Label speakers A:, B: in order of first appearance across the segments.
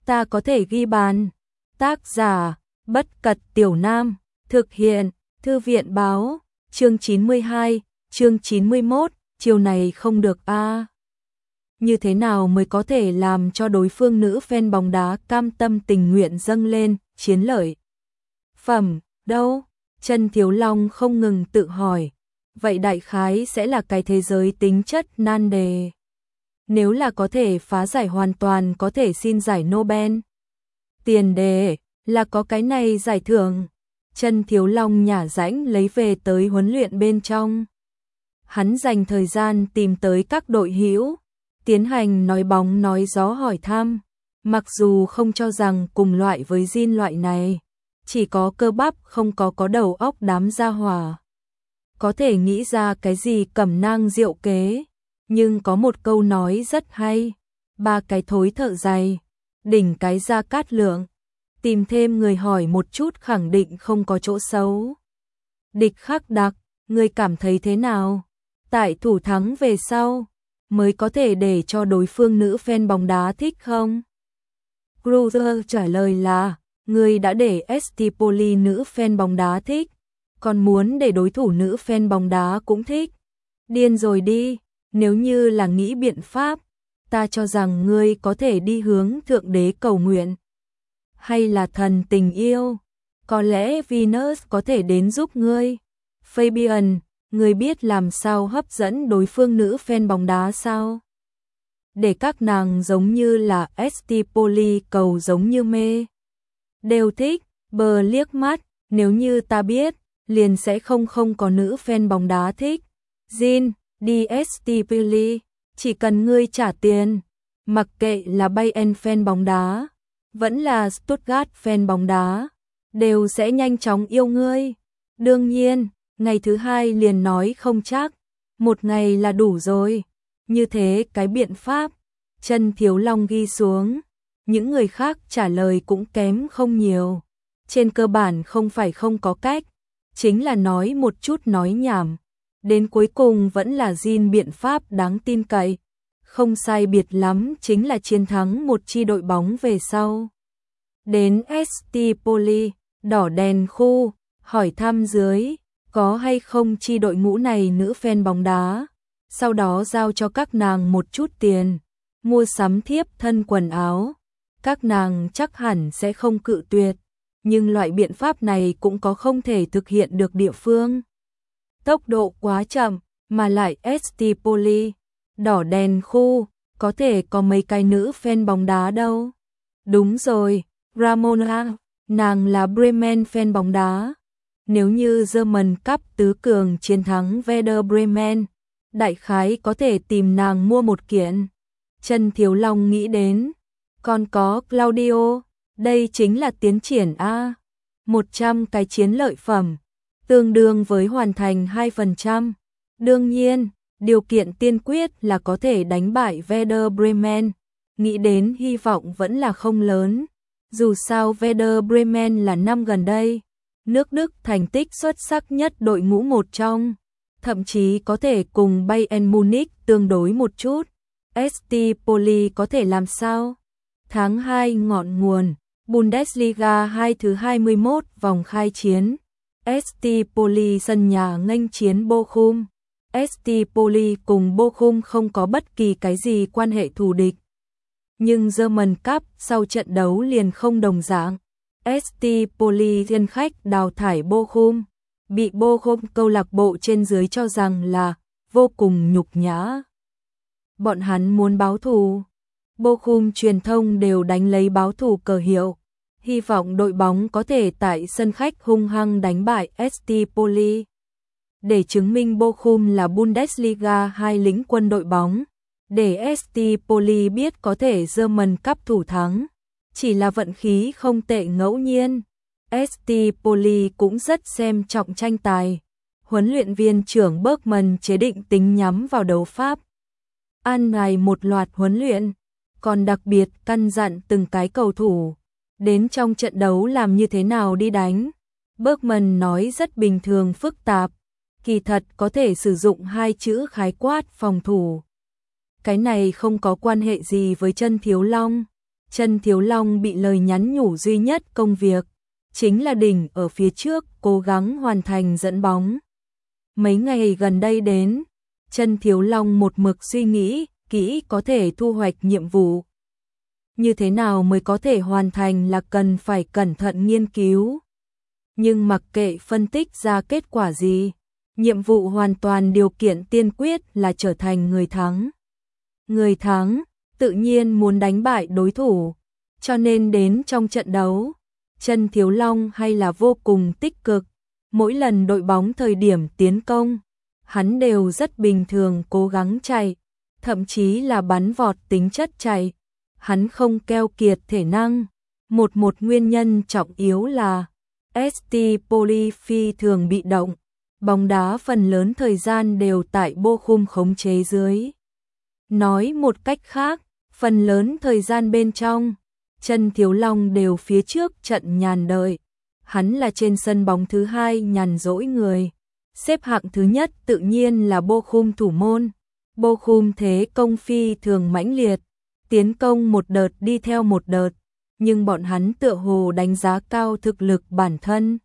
A: ta có thể ghi bàn. Tác giả, Bất Cật Tiểu Nam, thực hiện, Thư viện báo, chương 92, chương 91, chiều này không được a. Như thế nào mới có thể làm cho đối phương nữ fan bóng đá cam tâm tình nguyện dâng lên, chiến lợi phẩm, đâu? Chân Thiếu Long không ngừng tự hỏi. Vậy đại khái sẽ là cái thế giới tính chất nan đề. Nếu là có thể phá giải hoàn toàn có thể xin giải Nobel. Tiền đề là có cái này giải thưởng. Chân Thiếu Long nhả rãnh lấy về tới huấn luyện bên trong. Hắn dành thời gian tìm tới các đội hữu, tiến hành nói bóng nói gió hỏi thăm. Mặc dù không cho rằng cùng loại với Jin loại này, chỉ có cơ bắp không có đầu óc đám gia hỏa có thể nghĩ ra cái gì cẩm nang diệu kế, nhưng có một câu nói rất hay, ba cái thối thợ dày, đỉnh cái Gia Cát Lượng, tìm thêm người hỏi một chút khẳng định không có chỗ xấu. Địch Khắc Đặc, người cảm thấy thế nào? Tại thủ thắng về sau, mới có thể để cho đối phương nữ fan bóng đá thích không? Cruiser trả lời là, người đã để Estipoli nữ fan bóng đá thích, còn muốn để đối thủ nữ fan bóng đá cũng thích. Điên rồi đi, nếu như là nghĩ biện pháp, ta cho rằng ngươi có thể đi hướng thượng đế cầu nguyện. Hay là thần tình yêu, có lẽ Venus có thể đến giúp ngươi. Fabian, ngươi biết làm sao hấp dẫn đối phương nữ fan bóng đá sao? Để các nàng giống như là Estipoli cầu giống như mê. Đều thích, bờ liếc mắt, nếu như ta biết, liền sẽ không có nữ fan bóng đá thích. Jin, đi Estipoli, chỉ cần ngươi trả tiền, mặc kệ là Bayern fan bóng đá, vẫn là Stuttgart fan bóng đá, đều sẽ nhanh chóng yêu ngươi. Đương nhiên, ngày thứ hai liền nói không chắc, một ngày là đủ rồi. Như thế cái biện pháp, Chân Thiếu Long ghi xuống, những người khác trả lời cũng kém không nhiều. Trên cơ bản không phải không có cách, chính là nói một chút nói nhảm. Đến cuối cùng vẫn là Jin biện pháp đáng tin cậy. Không sai biệt lắm chính là chiến thắng một chi đội bóng về sau. Đến Estipoli, đỏ đèn khu, hỏi thăm dưới, có hay không chi đội ngũ này nữ fan bóng đá. Sau đó giao cho các nàng một chút tiền, mua sắm thiếp thân quần áo. Các nàng chắc hẳn sẽ không cự tuyệt, nhưng loại biện pháp này cũng có không thể thực hiện được địa phương. Tốc độ quá chậm, mà lại Estipoli, đỏ đèn khu, có thể có mấy cái nữ fan bóng đá đâu. Đúng rồi, Ramona, nàng là Bremen fan bóng đá. Nếu như German Cup tứ cường chiến thắng Werder Bremen, đại khái có thể tìm nàng mua một kiện. Chân Thiếu Long nghĩ đến, còn có Claudio, đây chính là tiến triển A. 100 cái chiến lợi phẩm, tương đương với hoàn thành 2%. Đương nhiên, điều kiện tiên quyết là có thể đánh bại Werder Bremen. Nghĩ đến hy vọng vẫn là không lớn. Dù sao Werder Bremen là năm gần đây, nước Đức thành tích xuất sắc nhất đội ngũ một trong, thậm chí có thể cùng Bayern Munich tương đối một chút. Estipoli có thể làm sao? Tháng 2 ngọn nguồn, Bundesliga 2 thứ 21 vòng khai chiến. Estipoli sân nhà nghênh chiến Bochum. Estipoli cùng Bochum không có bất kỳ cái gì quan hệ thù địch. Nhưng German Cup sau trận đấu liền không đồng dạng. Estipoli thiên khách đào thải Bochum, bị Bochum câu lạc bộ trên dưới cho rằng là vô cùng nhục nhã. Bọn hắn muốn báo thù. Bochum truyền thông đều đánh lấy báo thù cờ hiệu, hy vọng đội bóng có thể tại sân khách hung hăng đánh bại Estipoli. Để chứng minh Bochum là Bundesliga 2 lĩnh quân đội bóng, để Estipoli biết có thể German Cup thủ thắng, chỉ là vận khí không tệ ngẫu nhiên. Estipoli cũng rất xem trọng tranh tài. Huấn luyện viên trưởng Bergman chế định tính nhắm vào đấu Pháp. An bài một loạt huấn luyện, còn đặc biệt căn dặn từng cái cầu thủ đến trong trận đấu làm như thế nào đi đánh. Bergman nói rất bình thường phức tạp, kỳ thật có thể sử dụng hai chữ khái quát phòng thủ. Cái này không có quan hệ gì với Chân Thiếu Long, Chân Thiếu Long bị lời nhắn nhủ duy nhất công việc, chính là đỉnh ở phía trước cố gắng hoàn thành dẫn bóng. Mấy ngày gần đây đến, Chân Thiếu Long một mực suy nghĩ kỹ có thể thu hoạch nhiệm vụ. Như thế nào mới có thể hoàn thành là cần phải cẩn thận nghiên cứu. Nhưng mặc kệ phân tích ra kết quả gì, nhiệm vụ hoàn toàn điều kiện tiên quyết là trở thành người thắng. Người thắng tự nhiên muốn đánh bại đối thủ, cho nên đến trong trận đấu, Chân Thiếu Long hay là vô cùng tích cực. Mỗi lần đội bóng thời điểm tiến công, hắn đều rất bình thường cố gắng chạy, thậm chí là bắn vọt tính chất chạy. Hắn không keo kiệt thể năng. Một nguyên nhân trọng yếu là ST Poli phi thường bị động, bóng đá phần lớn thời gian đều tại Bochum khống chế dưới. Nói một cách khác, phần lớn thời gian bên trong, Chân Thiếu Long đều phía trước trận nhàn đợi. Hắn là trên sân bóng thứ hai nhàn rỗi người. Xếp hạng thứ nhất tự nhiên là Bochum thủ môn. Bochum thế công phi thường mãnh liệt, tiến công một đợt đi theo một đợt, nhưng bọn hắn tựa hồ đánh giá cao thực lực bản thân.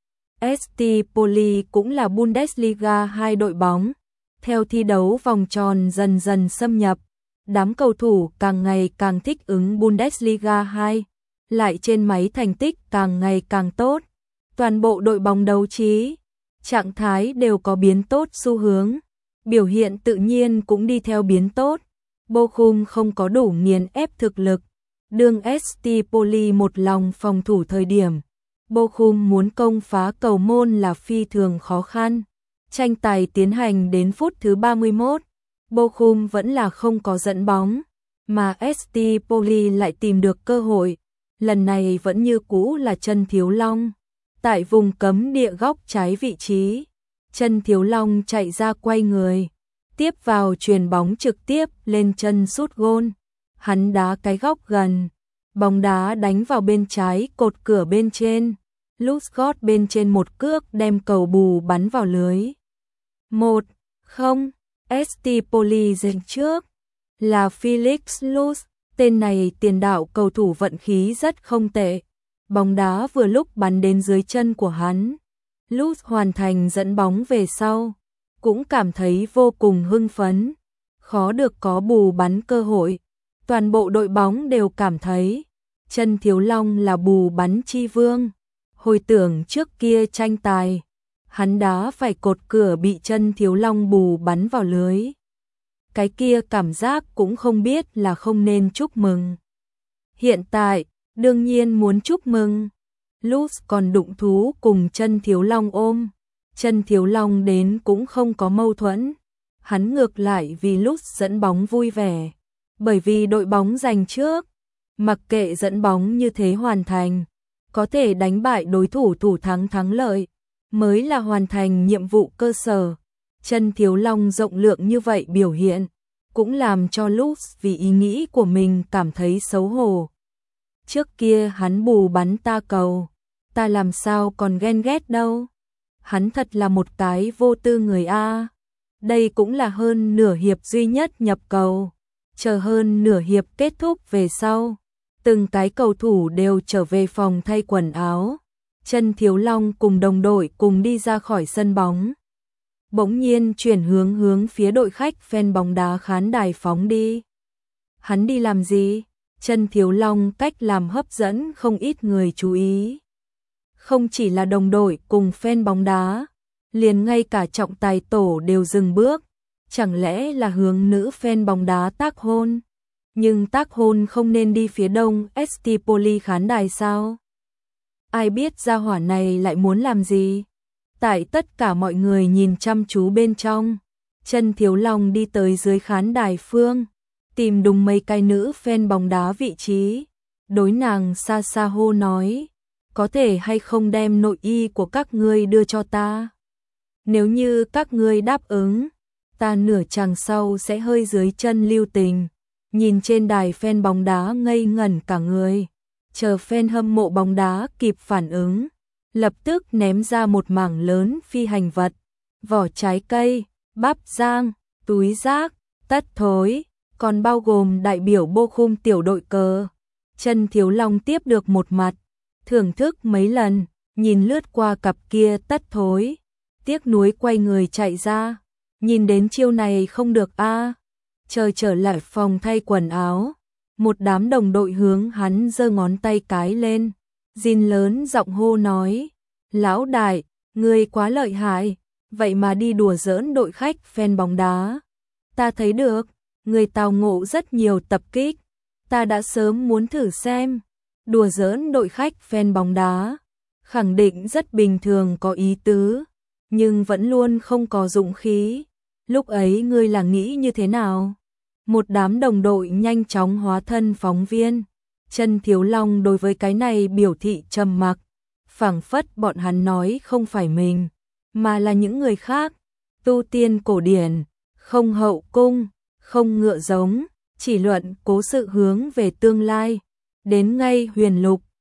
A: ST Poli cũng là Bundesliga 2 đội bóng. Theo thi đấu vòng tròn dần dần xâm nhập, đám cầu thủ càng ngày càng thích ứng Bundesliga 2, lại trên máy thành tích càng ngày càng tốt. Toàn bộ đội bóng đấu trí, trạng thái đều có biến tốt xu hướng, biểu hiện tự nhiên cũng đi theo biến tốt. Bochum không có đủ nghiền ép thực lực, đương ST Poli một lòng phòng thủ thời điểm. Bochum muốn công phá cầu môn là phi thường khó khăn. Tranh tài tiến hành đến phút thứ 31, Bochum vẫn là không có dẫn bóng, mà ST Poli lại tìm được cơ hội. Lần này vẫn như cũ là Chân Thiếu Long. Tại vùng cấm địa góc trái vị trí, Chân Thiếu Long chạy ra quay người, tiếp vào chuyền bóng trực tiếp lên chân sút gôn. Hắn đá cái góc gần, bóng đá đánh vào bên trái cột cửa bên trên. Lusgott bên trên một cước đem cầu bù bắn vào lưới. 1-0, ST Poli giành trước. Là Felix Luz, tên này tiền đạo cầu thủ vận khí rất không tệ. Bóng đá vừa lúc bắn đến dưới chân của hắn. Luz hoàn thành dẫn bóng về sau, cũng cảm thấy vô cùng hưng phấn. Khó được có bù bắn cơ hội. Toàn bộ đội bóng đều cảm thấy Chân Thiếu Long là bù bắn chi vương. Hồi tưởng trước kia tranh tài, hắn đá phải cột cửa bị Chân Thiếu Long bù bắn vào lưới. Cái kia cảm giác cũng không biết là không nên chúc mừng. Hiện tại, đương nhiên muốn chúc mừng. Luz còn đụng thú cùng Chân Thiếu Long ôm. Chân Thiếu Long đến cũng không có mâu thuẫn. Hắn ngược lại vì Luz dẫn bóng vui vẻ. Bởi vì đội bóng giành trước. Mặc kệ dẫn bóng như thế hoàn thành, có thể đánh bại đối thủ thủ thắng thắng lợi, mới là hoàn thành nhiệm vụ cơ sở. Chân Thiếu Long rộng lượng như vậy biểu hiện, cũng làm cho Luz vì ý nghĩ của mình cảm thấy xấu hổ. Trước kia hắn bù bắn ta cầu, ta làm sao còn ghen ghét đâu. Hắn thật là một cái vô tư người a. Đây cũng là hơn nửa hiệp duy nhất nhập cầu. Chờ hơn nửa hiệp kết thúc về sau, từng cái cầu thủ đều trở về phòng thay quần áo. Chân Thiếu Long cùng đồng đội cùng đi ra khỏi sân bóng. Bỗng nhiên chuyển hướng phía đội khách fan bóng đá khán đài phóng đi. Hắn đi làm gì? Chân Thiếu Long cách làm hấp dẫn không ít người chú ý. Không chỉ là đồng đội cùng fan bóng đá, liền ngay cả trọng tài tổ đều dừng bước. Chẳng lẽ là hướng nữ fan bóng đá tác hôn? Nhưng tác hôn không nên đi phía đông ST Poli khán đài sao? Ai biết gia hỏa này lại muốn làm gì? Tại tất cả mọi người nhìn chăm chú bên trong, Chân Thiếu Long đi tới dưới khán đài phương, tìm đúng mấy cái nữ fan bóng đá vị trí, đối nàng xa xa hô nói, có thể hay không đem nội y của các ngươi đưa cho ta? Nếu như các ngươi đáp ứng, ta nửa chàng sau sẽ hơi dưới chân lưu tình. Nhìn trên đài fan bóng đá ngây ngẩn cả người, chờ fan hâm mộ bóng đá kịp phản ứng, lập tức ném ra một mảng lớn phi hành vật, vỏ trái cây, bắp rang, túi rác, tất thối, còn bao gồm đại biểu Bochum tiểu đội cờ. Trần Thiếu Long tiếp được một mặt, thưởng thức mấy lần, nhìn lướt qua cặp kia tất thối, tiếc nuối quay người chạy ra, nhìn đến chiêu này không được a. Trời trở lại phòng thay quần áo, một đám đồng đội hướng hắn giơ ngón tay cái lên, Jin lớn giọng hô nói, lão đại, ngươi quá lợi hại, vậy mà đi đùa giỡn đội khách fan bóng đá. Ta thấy được, người tào ngộ rất nhiều tập kích, ta đã sớm muốn thử xem, đùa giỡn đội khách fan bóng đá, khẳng định rất bình thường có ý tứ, nhưng vẫn luôn không có dũng khí. Lúc ấy ngươi là nghĩ như thế nào? Một đám đồng đội nhanh chóng hóa thân phóng viên. Trần Thiếu Long đối với cái này biểu thị trầm mặc, phảng phất bọn hắn nói không phải mình, mà là những người khác. Tu tiên cổ điển, không hậu cung, không ngựa giống, chỉ luận cố sự hướng về tương lai. Đến ngay huyền lục,